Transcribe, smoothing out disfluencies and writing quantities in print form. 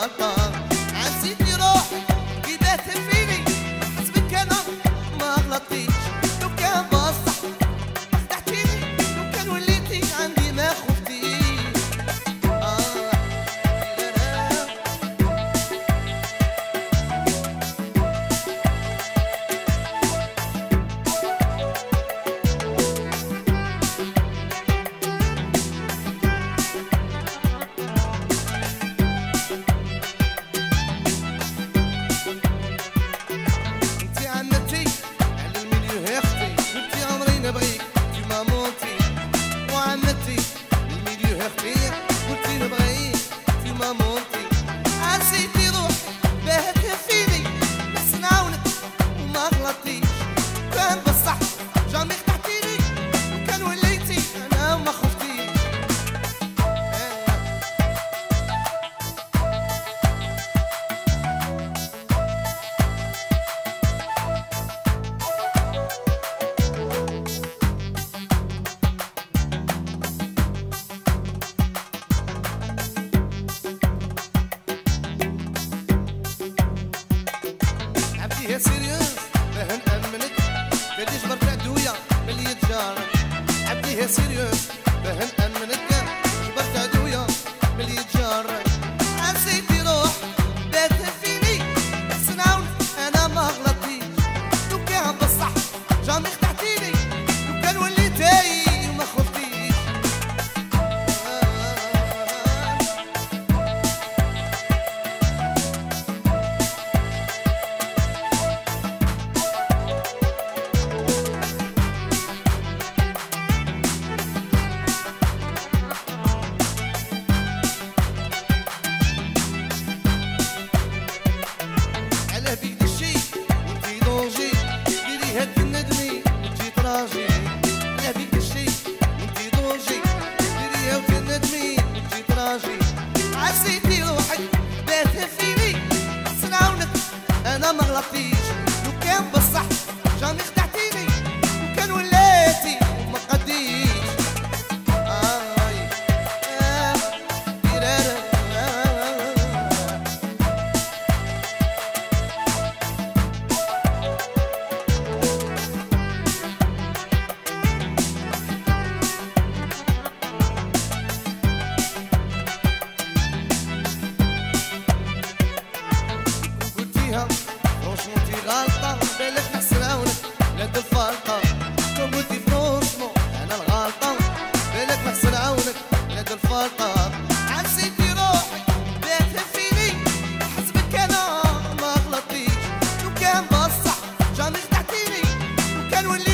غلطة. عزيتني روحي كي بات فيني، حسبك انا ما غلطتيش. لو كان بصح فتحتيني، لو كان وليتي عندي ما خفتيش. يا سيريوس باه نأمنك، باللي جبرت عدوية باللي يتجارك. عبدي يا سيريوس باه نأمنك، جبرت عدوية باللي يتجارك. عزيتي روح بات فيني، بس نعاونك انا ما غلطتيش. لو كان بصح جامي خدعتيني، لو كان وليتي وما خفتيش. عزيتي روحك بات فيني، بس نعاونك انا ما غلطتيش. لو كان بصح جامي خدعتيني، لو كان وليتي وما قديش. فرونشمون انتي غلطة، بالك نحسراونك لاد الفرقة. كون قلتي فرونشمون انا الغلطة، بالك نحسراونك لاد الفرقة. عزيتي روحك بات فيني، حسبك انا ما غلطتيش. لو كان بصح جامي خدعتيني، لو كان ولي